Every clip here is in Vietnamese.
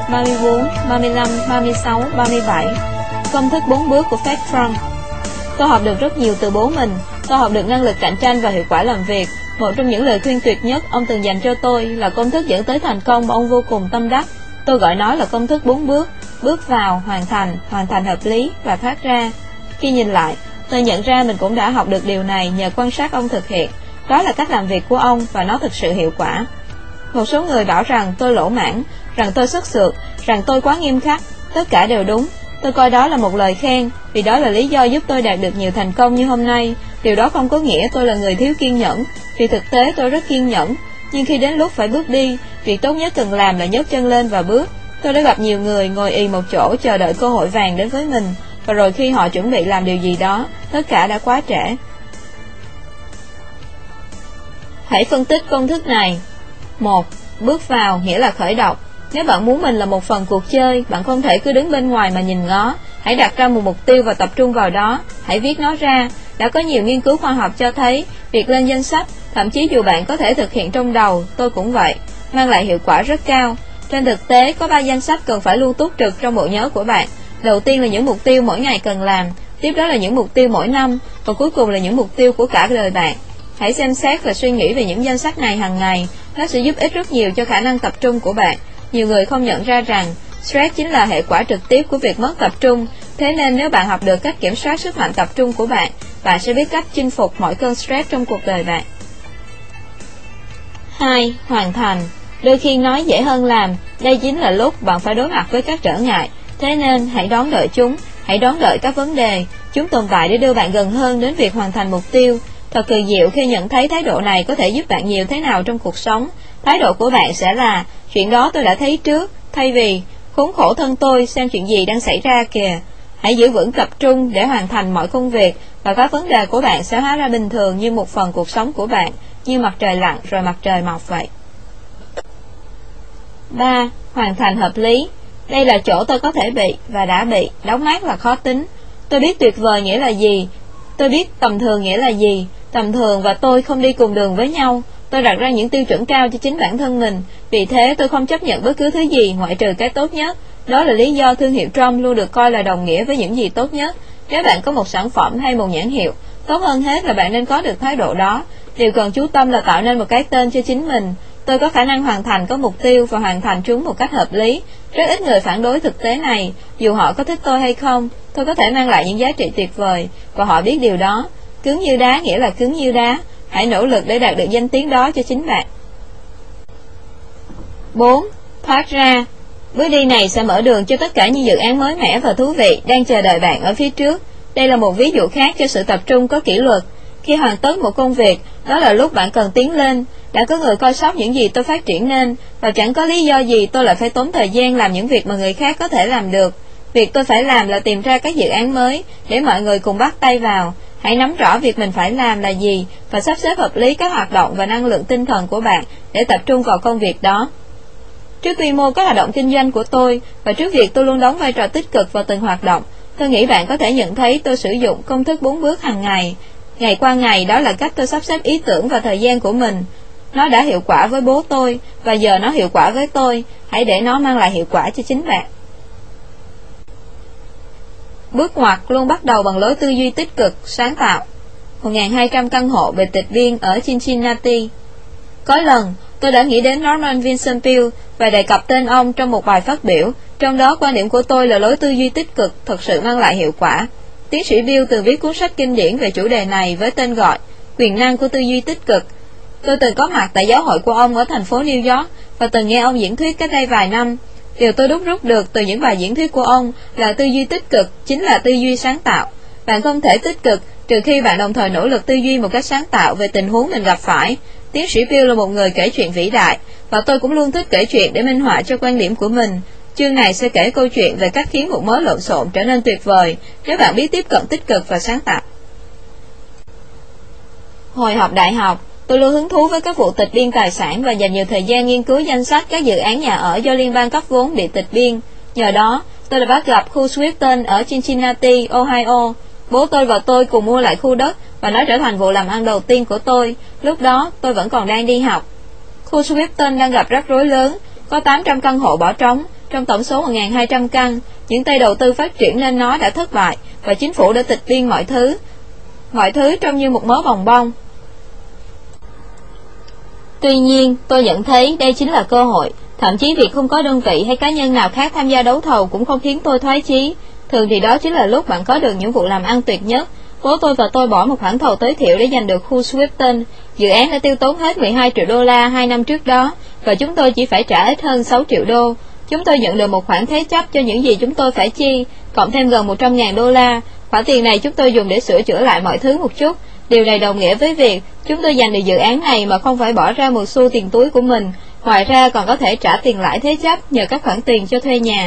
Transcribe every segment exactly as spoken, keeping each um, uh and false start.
ba mươi bốn, ba mươi lăm, ba mươi sáu, ba mươi bảy. Công thức bốn bước của Fred Frank. Tôi học được rất nhiều từ bố mình. Tôi học được năng lực cạnh tranh và hiệu quả làm việc. Một trong những lời khuyên tuyệt nhất ông từng dành cho tôi là công thức dẫn tới thành công mà ông vô cùng tâm đắc. Tôi gọi nó là công thức bốn bước: bước vào, hoàn thành, hoàn thành hợp lý và thoát ra. Khi nhìn lại, tôi nhận ra mình cũng đã học được điều này nhờ quan sát ông thực hiện. Đó là cách làm việc của ông và nó thực sự hiệu quả. Một số người bảo rằng tôi lỗ mãng, rằng tôi sức sượt, rằng tôi quá nghiêm khắc. Tất cả đều đúng. Tôi coi đó là một lời khen, vì đó là lý do giúp tôi đạt được nhiều thành công như hôm nay. Điều đó không có nghĩa tôi là người thiếu kiên nhẫn, vì thực tế tôi rất kiên nhẫn. Nhưng khi đến lúc phải bước đi, việc tốt nhất cần làm là nhấc chân lên và bước. Tôi đã gặp nhiều người ngồi ì một chỗ chờ đợi cơ hội vàng đến với mình, và rồi khi họ chuẩn bị làm điều gì đó, tất cả đã quá trễ. Hãy phân tích công thức này. Một. Bước vào nghĩa là khởi động. Nếu bạn muốn mình là một phần cuộc chơi, bạn không thể cứ đứng bên ngoài mà nhìn ngó. Hãy đặt ra một mục tiêu và tập trung vào đó. Hãy viết nó ra. Đã có nhiều nghiên cứu khoa học cho thấy việc lên danh sách, thậm chí dù bạn có thể thực hiện trong đầu, tôi cũng vậy, mang lại hiệu quả rất cao. Trên thực tế, có ba danh sách cần phải luôn túc trực trong bộ nhớ của bạn. Đầu tiên là những mục tiêu mỗi ngày cần làm, tiếp đó là những mục tiêu mỗi năm, và cuối cùng là những mục tiêu của cả đời bạn. Hãy xem xét và suy nghĩ về những danh sách này hàng ngày. Nó sẽ giúp ích rất nhiều cho khả năng tập trung của bạn. Nhiều người không nhận ra rằng stress chính là hệ quả trực tiếp của việc mất tập trung. Thế nên nếu bạn học được cách kiểm soát sức mạnh tập trung của bạn, bạn sẽ biết cách chinh phục mọi cơn stress trong cuộc đời bạn. Hai. Hoàn thành. Đôi khi nói dễ hơn làm. Đây chính là lúc bạn phải đối mặt với các trở ngại. Thế nên hãy đón đợi chúng. Hãy đón đợi các vấn đề. Chúng tồn tại để đưa bạn gần hơn đến việc hoàn thành mục tiêu. Thật kỳ diệu khi nhận thấy thái độ này có thể giúp bạn nhiều thế nào trong cuộc sống. Thái độ của bạn sẽ là: chuyện đó tôi đã thấy trước, thay vì khốn khổ thân tôi, xem chuyện gì đang xảy ra kìa. Hãy giữ vững tập trung để hoàn thành mọi công việc, và các vấn đề của bạn sẽ hóa ra bình thường như một phần cuộc sống của bạn, như mặt trời lặn rồi mặt trời mọc vậy. Ba. Hoàn thành hợp lý. Đây là chỗ tôi có thể bị và đã bị. Đóng mát là khó tính. Tôi biết tuyệt vời nghĩa là gì. Tôi biết tầm thường nghĩa là gì. Tầm thường và tôi không đi cùng đường với nhau. Tôi đặt ra những tiêu chuẩn cao cho chính bản thân mình. Vì thế tôi không chấp nhận bất cứ thứ gì ngoại trừ cái tốt nhất. Đó là lý do thương hiệu Trump luôn được coi là đồng nghĩa với những gì tốt nhất. Nếu bạn có một sản phẩm hay một nhãn hiệu, tốt hơn hết là bạn nên có được thái độ đó. Điều cần chú tâm là tạo nên một cái tên cho chính mình. Tôi có khả năng hoàn thành có mục tiêu và hoàn thành chúng một cách hợp lý. Rất ít người phản đối thực tế này. Dù họ có thích tôi hay không, tôi có thể mang lại những giá trị tuyệt vời, và họ biết điều đó. Cứng như đá nghĩa là cứng như đá. Hãy nỗ lực để đạt được danh tiếng đó cho chính bạn. Bốn. Thoát ra. Bước đi này sẽ mở đường cho tất cả những dự án mới mẻ và thú vị đang chờ đợi bạn ở phía trước. Đây là một ví dụ khác cho sự tập trung có kỷ luật. Khi hoàn tất một công việc, đó là lúc bạn cần tiến lên. Đã có người coi sóc những gì tôi phát triển nên, và chẳng có lý do gì tôi lại phải tốn thời gian làm những việc mà người khác có thể làm được. Việc tôi phải làm là tìm ra các dự án mới để mọi người cùng bắt tay vào. Hãy nắm rõ việc mình phải làm là gì và sắp xếp hợp lý các hoạt động và năng lượng tinh thần của bạn để tập trung vào công việc đó. Trước quy mô các hoạt động kinh doanh của tôi, và trước việc tôi luôn đóng vai trò tích cực vào từng hoạt động, tôi nghĩ bạn có thể nhận thấy tôi sử dụng công thức bốn bước hàng ngày. Ngày qua ngày, đó là cách tôi sắp xếp ý tưởng và thời gian của mình. Nó đã hiệu quả với bố tôi, và giờ nó hiệu quả với tôi. Hãy để nó mang lại hiệu quả cho chính bạn. Bước ngoặt luôn bắt đầu bằng lối tư duy tích cực, sáng tạo. một nghìn hai trăm căn hộ biệt tịch viên ở Cincinnati. Có lần, tôi đã nghĩ đến Norman Vincent Peale và đề cập tên ông trong một bài phát biểu, trong đó quan điểm của tôi là lối tư duy tích cực thực sự mang lại hiệu quả. Tiến sĩ Peale từng viết cuốn sách kinh điển về chủ đề này với tên gọi Quyền năng của tư duy tích cực. Tôi từng có mặt tại giáo hội của ông ở thành phố New York và từng nghe ông diễn thuyết cách đây vài năm. Điều tôi đúc rút được từ những bài diễn thuyết của ông là tư duy tích cực chính là tư duy sáng tạo. Bạn không thể tích cực trừ khi bạn đồng thời nỗ lực tư duy một cách sáng tạo về tình huống mình gặp phải. Tiến sĩ Peale là một người kể chuyện vĩ đại, và tôi cũng luôn thích kể chuyện để minh họa cho quan điểm của mình. Chương này sẽ kể câu chuyện về cách khiến một mớ lộn xộn trở nên tuyệt vời nếu bạn biết tiếp cận tích cực và sáng tạo. Hồi học đại học, tôi luôn hứng thú với các vụ tịch biên tài sản và dành nhiều thời gian nghiên cứu danh sách các dự án nhà ở do liên bang cấp vốn bị tịch biên. Nhờ đó, tôi đã bắt gặp khu Swifton ở Cincinnati, Ohio. Bố tôi và tôi cùng mua lại khu đất, và nó trở thành vụ làm ăn đầu tiên của tôi. Lúc đó, tôi vẫn còn đang đi học. Khu Swifton đang gặp rắc rối lớn, có tám trăm căn hộ bỏ trống, Trong tổng số một nghìn hai trăm căn, những tay đầu tư phát triển nên nó đã thất bại và chính phủ đã tịch biên mọi thứ. Mọi thứ trông như một mớ bòng bong. Tuy nhiên, tôi nhận thấy đây chính là cơ hội. Thậm chí việc không có đơn vị hay cá nhân nào khác tham gia đấu thầu cũng không khiến tôi thoái chí. Thường thì đó chính là lúc bạn có được những vụ làm ăn tuyệt nhất. Bố tôi và tôi bỏ một khoản thầu tối thiểu để giành được khu Swifton. Dự án đã tiêu tốn hết mười hai triệu đô la hai năm trước đó, và chúng tôi chỉ phải trả ít hơn sáu triệu đô. Chúng tôi nhận được một khoản thế chấp cho những gì chúng tôi phải chi, cộng thêm gần một trăm nghìn đô la. Khoản tiền này chúng tôi dùng để sửa chữa lại mọi thứ một chút. Điều này đồng nghĩa với việc chúng tôi giành được dự án này mà không phải bỏ ra một xu tiền túi của mình. Ngoài ra còn có thể trả tiền lãi thế chấp nhờ các khoản tiền cho thuê nhà.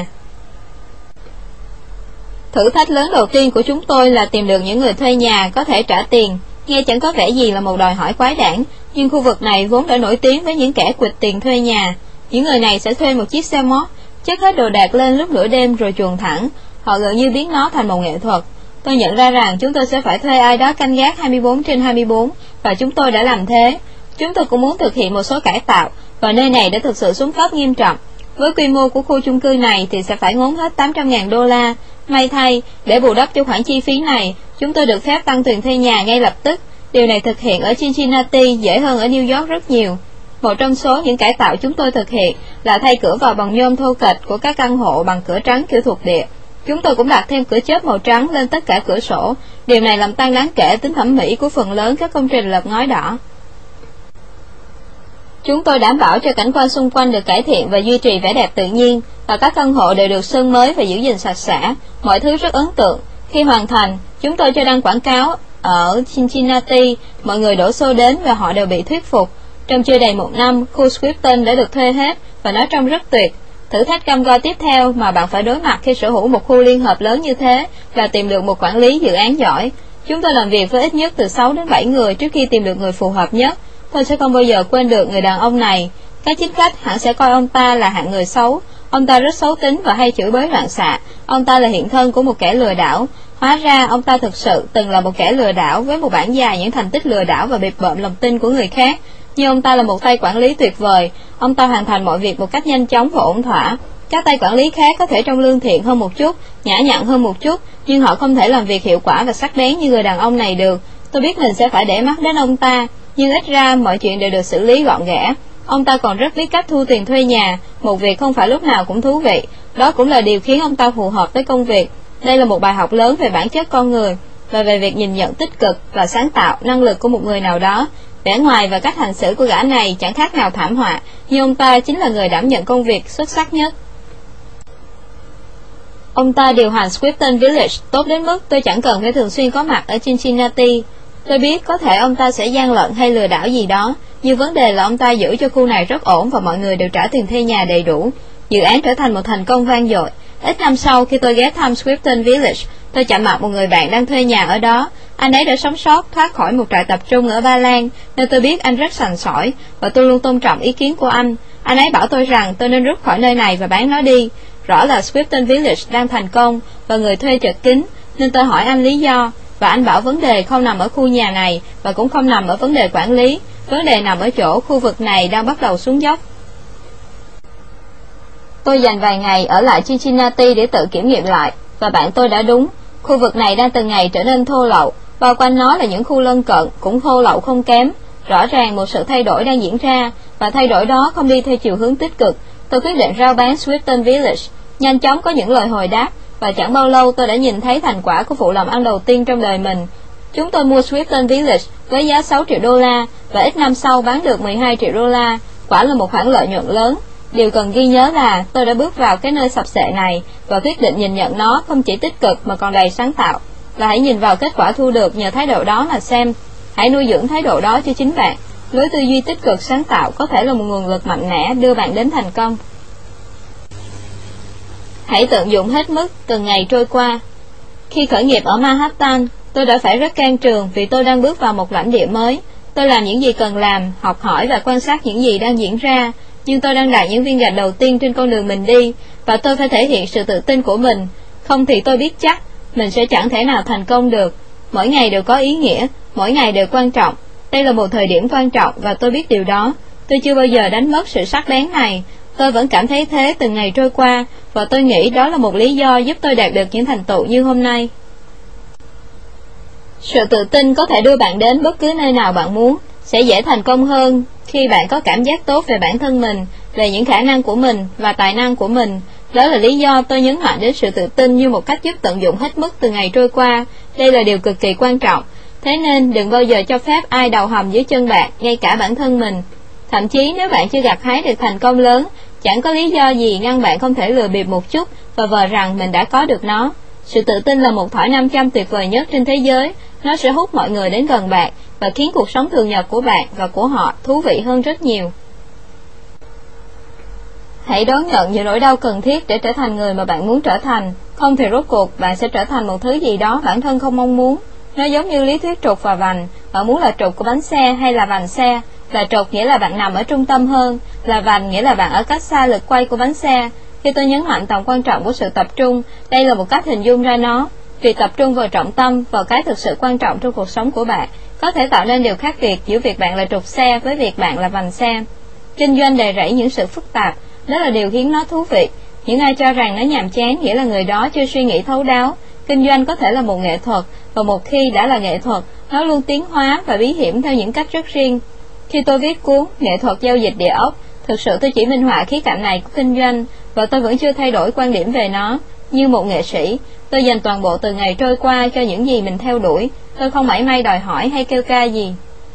Thử thách lớn đầu tiên của chúng tôi là tìm được những người thuê nhà có thể trả tiền. Nghe chẳng có vẻ gì là một đòi hỏi quái đản, nhưng khu vực này vốn đã nổi tiếng với những kẻ quỵt tiền thuê nhà. Những người này sẽ thuê một chiếc xe móc, chất hết đồ đạc lên lúc nửa đêm rồi chuồn thẳng. Họ gần như biến nó thành một nghệ thuật. Tôi nhận ra rằng chúng tôi sẽ phải thuê ai đó canh gác hai mươi bốn trên hai mươi bốn, và chúng tôi đã làm thế. Chúng tôi cũng muốn thực hiện một số cải tạo, và nơi này đã thực sự xuống cấp nghiêm trọng. Với quy mô của khu chung cư này thì sẽ phải ngốn hết tám trăm nghìn đô la. May thay, để bù đắp cho khoản chi phí này, chúng tôi được phép tăng tiền thuê nhà ngay lập tức. Điều này thực hiện ở Cincinnati dễ hơn ở New York rất nhiều. Một trong số những cải tạo chúng tôi thực hiện là thay cửa vào bằng nhôm thô kệch của các căn hộ bằng cửa trắng kiểu thuộc địa. Chúng tôi cũng đặt thêm cửa chớp màu trắng lên tất cả cửa sổ. Điều này làm tăng đáng kể tính thẩm mỹ của phần lớn các công trình lợp ngói đỏ. Chúng tôi đảm bảo cho cảnh quan xung quanh được cải thiện và duy trì vẻ đẹp tự nhiên, và các căn hộ đều được sơn mới và giữ gìn sạch sẽ. Mọi thứ rất ấn tượng. Khi hoàn thành, chúng tôi cho đăng quảng cáo ở Cincinnati, mọi người đổ xô đến và họ đều bị thuyết phục. Trong chưa đầy một năm, khu Swifton đã được thuê hết và nó trông rất tuyệt. Thử thách cam go tiếp theo mà bạn phải đối mặt khi sở hữu một khu liên hợp lớn như thế là tìm được một quản lý dự án giỏi. Chúng tôi làm việc với ít nhất từ sáu đến bảy người trước khi tìm được người phù hợp nhất. Tôi sẽ không bao giờ quên được người đàn ông này. Các chính khách hẳn sẽ coi ông ta là hạng người xấu. Ông ta rất xấu tính và hay chửi bới loạn xạ. Ông ta là hiện thân của một kẻ lừa đảo. Hóa ra ông ta thực sự từng là một kẻ lừa đảo với một bản dài những thành tích lừa đảo và bịp bợm lòng tin của người khác. Nhưng ông ta là một tay quản lý tuyệt vời. Ông ta hoàn thành mọi việc một cách nhanh chóng và ổn thỏa. Các tay quản lý khác có thể trông lương thiện hơn một chút, nhã nhặn hơn một chút, nhưng họ không thể làm việc hiệu quả và sắc bén như người đàn ông này được. Tôi biết mình sẽ phải để mắt đến ông ta, nhưng ít ra mọi chuyện đều được xử lý gọn gẽ. Ông ta còn rất biết cách thu tiền thuê nhà, một việc không phải lúc nào cũng thú vị. Đó cũng là điều khiến ông ta phù hợp với công việc. Đây là một bài học lớn về bản chất con người, và về việc nhìn nhận tích cực và sáng tạo năng lực của một người nào đó. Vẻ ngoài và cách hành xử của gã này chẳng khác nào thảm họa, nhưng ông ta chính là người đảm nhận công việc xuất sắc nhất. Ông ta điều hành Swifton Village tốt đến mức tôi chẳng cần phải thường xuyên có mặt ở Cincinnati. Tôi biết có thể ông ta sẽ gian lận hay lừa đảo gì đó, nhưng vấn đề là ông ta giữ cho khu này rất ổn và mọi người đều trả tiền thuê nhà đầy đủ. Dự án trở thành một thành công vang dội. Ít năm sau, khi tôi ghé thăm Swifton Village, tôi chạm mặt một người bạn đang thuê nhà ở đó. Anh ấy đã sống sót thoát khỏi một trại tập trung ở Ba Lan, nên tôi biết anh rất sành sỏi, và tôi luôn tôn trọng ý kiến của anh. Anh ấy bảo tôi rằng tôi nên rút khỏi nơi này và bán nó đi. Rõ là Swifton Village đang thành công và người thuê chật kín, nên tôi hỏi anh lý do, và anh bảo vấn đề không nằm ở khu nhà này và cũng không nằm ở vấn đề quản lý. Vấn đề nằm ở chỗ khu vực này đang bắt đầu xuống dốc. Tôi dành vài ngày ở lại Cincinnati để tự kiểm nghiệm lại, và bạn tôi đã đúng. Khu vực này đang từng ngày trở nên thô lậu, bao quanh nó là những khu lân cận cũng thô lậu không kém. Rõ ràng một sự thay đổi đang diễn ra, và thay đổi đó không đi theo chiều hướng tích cực. Tôi quyết định rao bán Swifton Village. Nhanh chóng có những lời hồi đáp, và chẳng bao lâu tôi đã nhìn thấy thành quả của vụ làm ăn đầu tiên trong đời mình. Chúng tôi mua Swifton Village với giá sáu triệu đô la, và ít năm sau bán được mười hai triệu đô la. Quả là một khoản lợi nhuận lớn. Điều cần ghi nhớ là tôi đã bước vào cái nơi sập sệ này và quyết định nhìn nhận nó không chỉ tích cực mà còn đầy sáng tạo. Và hãy nhìn vào kết quả thu được nhờ thái độ đó mà xem. Hãy nuôi dưỡng thái độ đó cho chính bạn. Lối tư duy tích cực sáng tạo có thể là một nguồn lực mạnh mẽ đưa bạn đến thành công. Hãy tận dụng hết mức từng ngày trôi qua. Khi khởi nghiệp ở Manhattan, tôi đã phải rất can trường vì tôi đang bước vào một lãnh địa mới. Tôi làm những gì cần làm, học hỏi và quan sát những gì đang diễn ra, nhưng tôi đang đặt những viên gạch đầu tiên trên con đường mình đi, và tôi phải thể hiện sự tự tin của mình. Không thì tôi biết chắc mình sẽ chẳng thể nào thành công được. Mỗi ngày đều có ý nghĩa, mỗi ngày đều quan trọng. Đây là một thời điểm quan trọng và tôi biết điều đó. Tôi chưa bao giờ đánh mất sự sắc bén này. Tôi vẫn cảm thấy thế từng ngày trôi qua, và tôi nghĩ đó là một lý do giúp tôi đạt được những thành tựu như hôm nay. Sự tự tin có thể đưa bạn đến bất cứ nơi nào bạn muốn, sẽ dễ thành công hơn khi bạn có cảm giác tốt về bản thân mình, về những khả năng của mình và tài năng của mình. Đó là lý do tôi nhấn mạnh đến sự tự tin như một cách giúp tận dụng hết mức từng ngày trôi qua. Đây là điều cực kỳ quan trọng. Thế nên đừng bao giờ cho phép ai đầu hầm dưới chân bạn, ngay cả bản thân mình. Thậm chí nếu bạn chưa gặt hái được thành công lớn, chẳng có lý do gì ngăn bạn không thể lừa bịp một chút và vờ rằng mình đã có được nó. Sự tự tin là một thỏi nam châm tuyệt vời nhất trên thế giới. Nó sẽ hút mọi người đến gần bạn và khiến cuộc sống thường nhật của bạn và của họ thú vị hơn rất nhiều. Hãy đón nhận những nỗi đau cần thiết để trở thành người mà bạn muốn trở thành. Không thì rốt cuộc bạn sẽ trở thành một thứ gì đó bản thân không mong muốn. Nó giống như lý thuyết trục và vành. Bạn muốn là trục của bánh xe hay là vành xe? Là trục nghĩa là bạn nằm ở trung tâm hơn, là vành nghĩa là bạn ở cách xa lực quay của bánh xe. Khi tôi nhấn mạnh tầm quan trọng của sự tập trung, đây là một cách hình dung ra nó. Việc tập trung vào trọng tâm, vào cái thực sự quan trọng trong cuộc sống của bạn, có thể tạo nên điều khác biệt giữa việc bạn là trục xe với việc bạn là vành xe. Kinh doanh đầy rẫy những sự phức tạp, đó là điều khiến nó thú vị. Những ai cho rằng nó nhàm chán nghĩa là người đó chưa suy nghĩ thấu đáo. Kinh doanh có thể là một nghệ thuật, và một khi đã là nghệ thuật, nó luôn tiến hóa và bí hiểm theo những cách rất riêng. Khi tôi viết cuốn Nghệ thuật giao dịch địa ốc, thực sự tôi chỉ minh họa khía cạnh này của kinh doanh, và tôi vẫn chưa thay đổi quan điểm về nó. Như một nghệ sĩ, tôi dành toàn bộ từ ngày trôi qua cho những gì mình theo đuổi. Tôi không mảy may đòi hỏi hay kêu ca gì.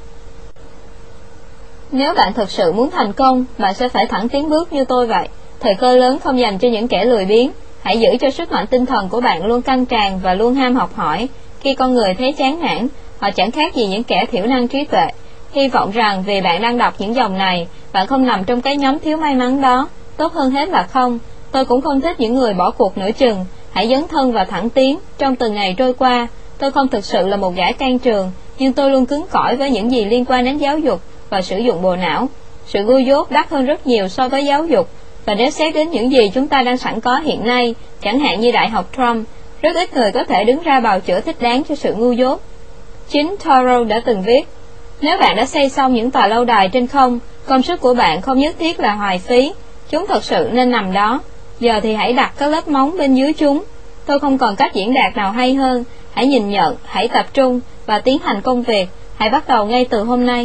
Nếu bạn thực sự muốn thành công, bạn sẽ phải thẳng tiến bước như tôi vậy. Thời cơ lớn không dành cho những kẻ lười biếng. Hãy giữ cho sức mạnh tinh thần của bạn luôn căng tràn và luôn ham học hỏi. Khi con người thấy chán nản, họ chẳng khác gì những kẻ thiểu năng trí tuệ. Hy vọng rằng vì bạn đang đọc những dòng này, bạn không nằm trong cái nhóm thiếu may mắn đó. Tốt hơn hết là không. Tôi cũng không thích những người bỏ cuộc nửa chừng. Hãy dấn thân và thẳng tiến trong từng ngày trôi qua. Tôi không thực sự là một gã can trường, nhưng tôi luôn cứng cỏi với những gì liên quan đến giáo dục và sử dụng bộ não. Sự ngu dốt đắt hơn rất nhiều so với giáo dục, và nếu xét đến những gì chúng ta đang sẵn có hiện nay, chẳng hạn như Đại học Trump, rất ít người có thể đứng ra bào chữa thích đáng cho sự ngu dốt. Chính Thoreau đã từng viết, nếu bạn đã xây xong những tòa lâu đài trên không, công sức của bạn không nhất thiết là hoài phí, chúng thật sự nên nằm đó. Giờ thì hãy đặt các lớp móng bên dưới chúng. Tôi không còn cách diễn đạt nào hay hơn. Hãy nhìn nhận, hãy tập trung và tiến hành công việc. Hãy bắt đầu ngay từ hôm nay.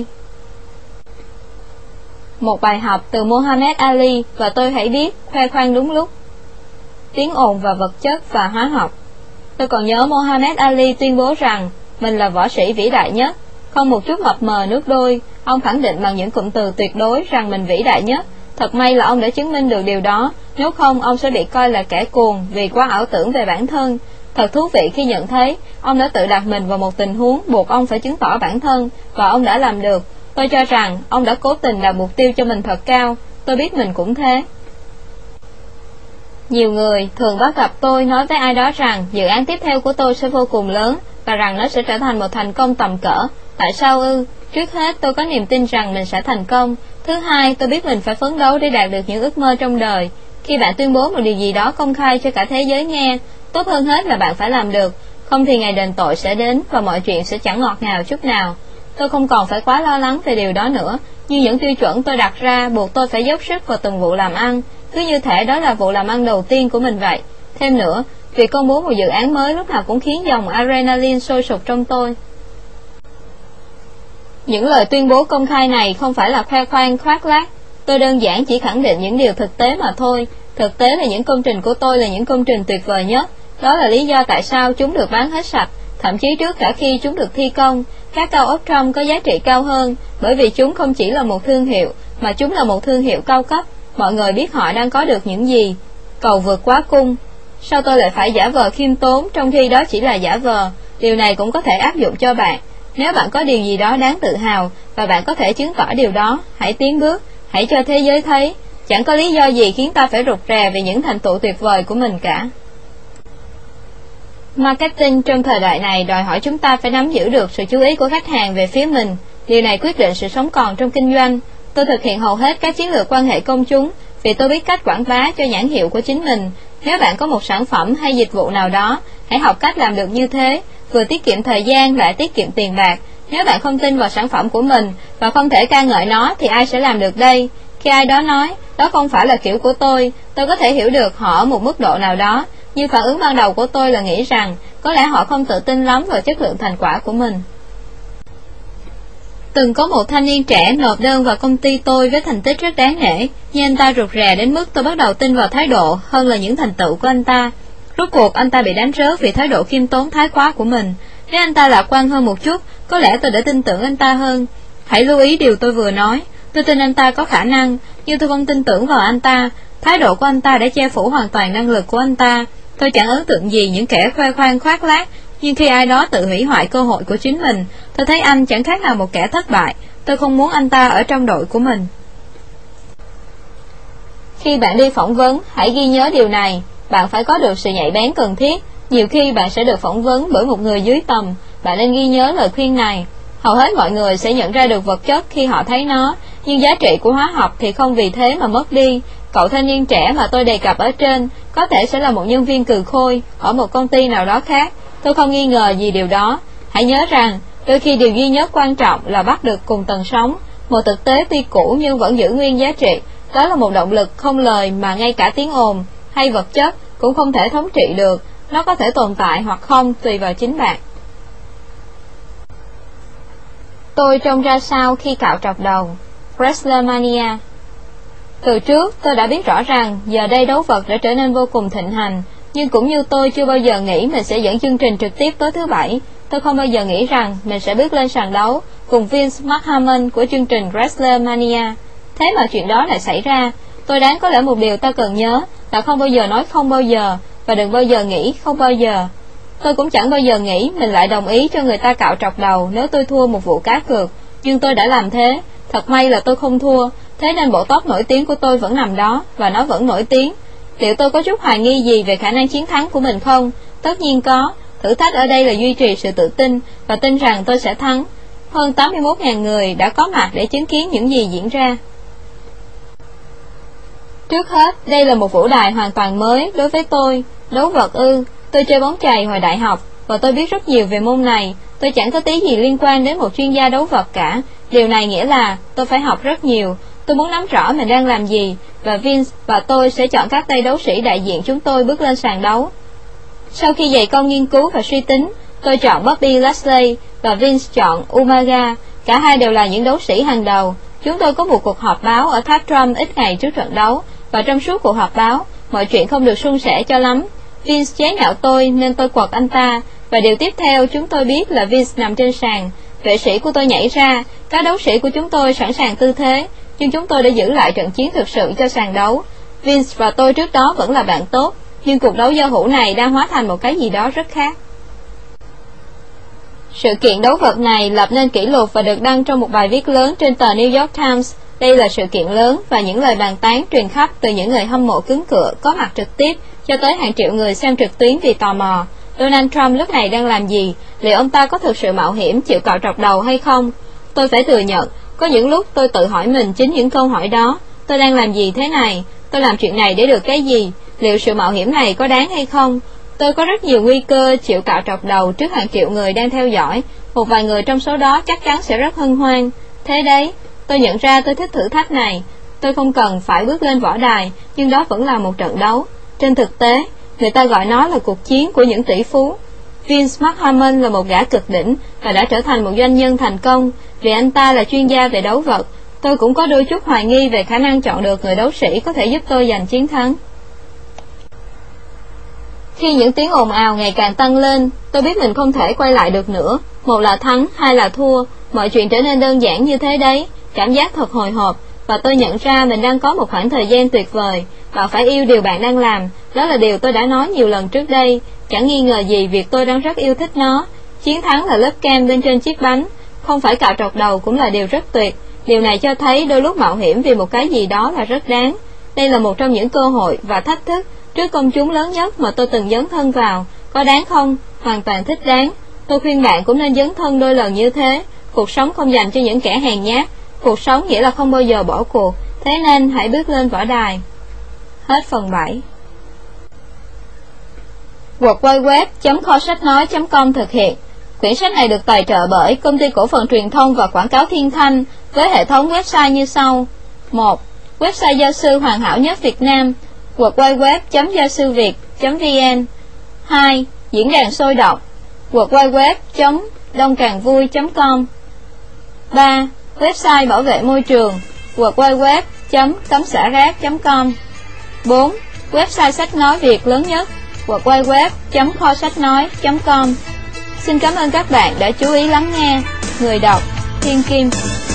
Một bài học từ Muhammad Ali, và tôi hãy biết khoe khoang đúng lúc. Tiếng ồn và vật chất và hóa học. Tôi còn nhớ Muhammad Ali tuyên bố rằng mình là võ sĩ vĩ đại nhất. Không một chút mập mờ nước đôi, ông khẳng định bằng những cụm từ tuyệt đối rằng mình vĩ đại nhất. Thật may là ông đã chứng minh được điều đó, nếu không ông sẽ bị coi là kẻ cuồng vì quá ảo tưởng về bản thân. Thật thú vị khi nhận thấy ông đã tự đặt mình vào một tình huống buộc ông phải chứng tỏ bản thân, và ông đã làm được. Tôi cho rằng ông đã cố tình đặt mục tiêu cho mình thật cao. Tôi biết mình cũng thế. Nhiều người thường bắt gặp tôi nói với ai đó rằng dự án tiếp theo của tôi sẽ vô cùng lớn, và rằng nó sẽ trở thành một thành công tầm cỡ. Tại sao ư? Trước hết, tôi có niềm tin rằng mình sẽ thành công. Thứ hai, tôi biết mình phải phấn đấu để đạt được những ước mơ trong đời. Khi bạn tuyên bố một điều gì đó công khai cho cả thế giới nghe, tốt hơn hết là bạn phải làm được. Không thì ngày đền tội sẽ đến và mọi chuyện sẽ chẳng ngọt ngào chút nào. Tôi không còn phải quá lo lắng về điều đó nữa, nhưng những tiêu chuẩn tôi đặt ra buộc tôi phải dốc sức vào từng vụ làm ăn, cứ như thể đó là vụ làm ăn đầu tiên của mình vậy. Thêm nữa, việc công bố một dự án mới lúc nào cũng khiến dòng adrenaline sôi sục trong tôi. Những lời tuyên bố công khai này không phải là khoe khoang khoác lác. Tôi đơn giản chỉ khẳng định những điều thực tế mà thôi. Thực tế là những công trình của tôi là những công trình tuyệt vời nhất. Đó là lý do tại sao chúng được bán hết sạch, thậm chí trước cả khi chúng được thi công. Các cao ốc Trump có giá trị cao hơn, bởi vì chúng không chỉ là một thương hiệu, mà chúng là một thương hiệu cao cấp. Mọi người biết họ đang có được những gì. Cầu vượt quá cung. Sao tôi lại phải giả vờ khiêm tốn trong khi đó chỉ là giả vờ? Điều này cũng có thể áp dụng cho bạn. Nếu bạn có điều gì đó đáng tự hào và bạn có thể chứng tỏ điều đó, hãy tiến bước, hãy cho thế giới thấy. Chẳng có lý do gì khiến ta phải rụt rè về những thành tựu tuyệt vời của mình cả. Marketing trong thời đại này đòi hỏi chúng ta phải nắm giữ được sự chú ý của khách hàng về phía mình. Điều này quyết định sự sống còn trong kinh doanh. Tôi thực hiện hầu hết các chiến lược quan hệ công chúng vì tôi biết cách quảng bá cho nhãn hiệu của chính mình. Nếu bạn có một sản phẩm hay dịch vụ nào đó, hãy học cách làm được như thế, vừa tiết kiệm thời gian lại tiết kiệm tiền bạc. Nếu bạn không tin vào sản phẩm của mình và không thể ca ngợi nó thì ai sẽ làm được đây? Khi ai đó nói, đó không phải là kiểu của tôi, tôi có thể hiểu được họ ở một mức độ nào đó, nhưng phản ứng ban đầu của tôi là nghĩ rằng có lẽ họ không tự tin lắm vào chất lượng thành quả của mình. Từng có một thanh niên trẻ nộp đơn vào công ty tôi với thành tích rất đáng nể, nhưng anh ta rụt rè đến mức tôi bắt đầu tin vào thái độ hơn là những thành tựu của anh ta. Rốt cuộc anh ta bị đánh rớt vì thái độ khiêm tốn thái quá của mình. Nếu anh ta lạc quan hơn một chút, có lẽ tôi đã tin tưởng anh ta hơn. Hãy lưu ý điều tôi vừa nói. Tôi tin anh ta có khả năng, nhưng tôi không tin tưởng vào anh ta. Thái độ của anh ta đã che phủ hoàn toàn năng lực của anh ta. Tôi chẳng ấn tượng gì những kẻ khoe khoang khoác lác, nhưng khi ai đó tự hủy hoại cơ hội của chính mình, tôi thấy anh chẳng khác nào một kẻ thất bại. Tôi không muốn anh ta ở trong đội của mình. Khi bạn đi phỏng vấn, hãy ghi nhớ điều này. Bạn phải có được sự nhạy bén cần thiết. Nhiều khi bạn sẽ được phỏng vấn bởi một người dưới tầm. Bạn nên ghi nhớ lời khuyên này. Hầu hết mọi người sẽ nhận ra được vật chất khi họ thấy nó, nhưng giá trị của hóa học thì không vì thế mà mất đi. Cậu thanh niên trẻ mà tôi đề cập ở trên có thể sẽ là một nhân viên cừ khôi ở một công ty nào đó khác. Tôi không nghi ngờ gì điều đó. Hãy nhớ rằng, đôi khi điều duy nhất quan trọng là bắt được cùng tần sóng. Một thực tế tuy cũ nhưng vẫn giữ nguyên giá trị. Đó là một động lực không lời mà ngay cả tiếng ồn hay vật chất cũng không thể thống trị được. Nó có thể tồn tại hoặc không tùy vào chính bạn. Tôi trông ra sao khi cạo trọc đầu? WrestleMania. Từ trước tôi đã biết rõ rằng giờ đây đấu vật đã trở nên vô cùng thịnh hành, nhưng cũng như tôi chưa bao giờ nghĩ mình sẽ dẫn chương trình trực tiếp tối thứ Bảy, tôi không bao giờ nghĩ rằng mình sẽ bước lên sàn đấu cùng Vince McMahon của chương trình WrestleMania. Thế mà chuyện đó lại xảy ra. Tôi đoán có lẽ một điều ta cần nhớ là không bao giờ nói không bao giờ, và đừng bao giờ nghĩ không bao giờ. Tôi cũng chẳng bao giờ nghĩ mình lại đồng ý cho người ta cạo trọc đầu nếu tôi thua một vụ cá cược, nhưng tôi đã làm thế. Thật may là tôi không thua, thế nên bộ tóc nổi tiếng của tôi vẫn nằm đó, và nó vẫn nổi tiếng. Liệu tôi có chút hoài nghi gì về khả năng chiến thắng của mình không? Tất nhiên có. Thử thách ở đây là duy trì sự tự tin và tin rằng tôi sẽ thắng. Hơn tám mươi mốt nghìn người đã có mặt để chứng kiến những gì diễn ra. Trước hết, đây là một vũ đài hoàn toàn mới đối với tôi. Đấu vật ư? Tôi chơi bóng chày hồi đại học, và tôi biết rất nhiều về môn này. Tôi chẳng có tí gì liên quan đến một chuyên gia đấu vật cả. Điều này nghĩa là tôi phải học rất nhiều. Tôi muốn nắm rõ mình đang làm gì, và Vince và tôi sẽ chọn các tay đấu sĩ đại diện chúng tôi bước lên sàn đấu. Sau khi dày công nghiên cứu và suy tính, tôi chọn Bobby Lashley và Vince chọn Umaga. Cả hai đều là những đấu sĩ hàng đầu. Chúng tôi có một cuộc họp báo ở tháp Trump ít ngày trước trận đấu, và trong suốt cuộc họp báo, mọi chuyện không được suôn sẻ cho lắm. Vince chế nhạo tôi nên tôi quật anh ta, và điều tiếp theo chúng tôi biết là Vince nằm trên sàn. Vệ sĩ của tôi nhảy ra, các đấu sĩ của chúng tôi sẵn sàng tư thế, nhưng chúng tôi đã giữ lại trận chiến thực sự cho sàn đấu. Vince và tôi trước đó vẫn là bạn tốt, nhưng cuộc đấu giao hữu này đang hóa thành một cái gì đó rất khác. Sự kiện đấu vật này lập nên kỷ lục và được đăng trong một bài viết lớn trên tờ New York Times. Đây là sự kiện lớn, và những lời bàn tán truyền khắp từ những người hâm mộ cứng cựa có mặt trực tiếp cho tới hàng triệu người xem trực tuyến vì tò mò. Donald Trump lúc này đang làm gì? Liệu ông ta có thực sự mạo hiểm chịu cạo trọc đầu hay không? Tôi phải thừa nhận, có những lúc tôi tự hỏi mình chính những câu hỏi đó. Tôi đang làm gì thế này? Tôi làm chuyện này để được cái gì? Liệu sự mạo hiểm này có đáng hay không? Tôi có rất nhiều nguy cơ chịu cạo trọc đầu trước hàng triệu người đang theo dõi. Một vài người trong số đó chắc chắn sẽ rất hân hoan. Thế đấy, tôi nhận ra tôi thích thử thách này. Tôi không cần phải bước lên võ đài, nhưng đó vẫn là một trận đấu. Trên thực tế, người ta gọi nó là cuộc chiến của những tỷ phú. Vince McMahon là một gã cực đỉnh và đã trở thành một doanh nhân thành công vì anh ta là chuyên gia về đấu vật. Tôi cũng có đôi chút hoài nghi về khả năng chọn được người đấu sĩ có thể giúp tôi giành chiến thắng. Khi những tiếng ồn ào ngày càng tăng lên, tôi biết mình không thể quay lại được nữa. Một là thắng, hai là thua. Mọi chuyện trở nên đơn giản như thế đấy. Cảm giác thật hồi hộp, và tôi nhận ra mình đang có một khoảng thời gian tuyệt vời. Bạn phải yêu điều bạn đang làm. Đó là điều tôi đã nói nhiều lần trước đây. Chẳng nghi ngờ gì việc tôi đang rất yêu thích nó. Chiến thắng là lớp kem bên trên chiếc bánh. Không phải cạo trọc đầu cũng là điều rất tuyệt. Điều này cho thấy đôi lúc mạo hiểm vì một cái gì đó là rất đáng. Đây là một trong những cơ hội và thách thức trước công chúng lớn nhất mà tôi từng dấn thân vào. Có đáng không? Hoàn toàn thích đáng. Tôi khuyên bạn cũng nên dấn thân đôi lần như thế. Cuộc sống không dành cho những kẻ hèn nhát. Cuộc sống nghĩa là không bao giờ bỏ cuộc. Thế nên hãy bước lên võ đài. Hết phần bảy. world wide web chấm kho sách nói chấm com thực hiện. Quyển sách này được tài trợ bởi Công ty Cổ phần Truyền thông và Quảng cáo Thiên Thanh với hệ thống website như sau. một. Website gia sư hoàn hảo nhất Việt Nam w w w chấm gia sư việt chấm v n. Hai. Diễn đàn sôi động w w w chấm đông càng vui chấm com. Ba. Website bảo vệ môi trường w w w chấm cấm xả rác chấm com. Bốn. Website sách nói Việt lớn nhất w w w chấm kho sách nói chấm com. Xin cảm ơn các bạn đã chú ý lắng nghe. Người đọc Thiên Kim.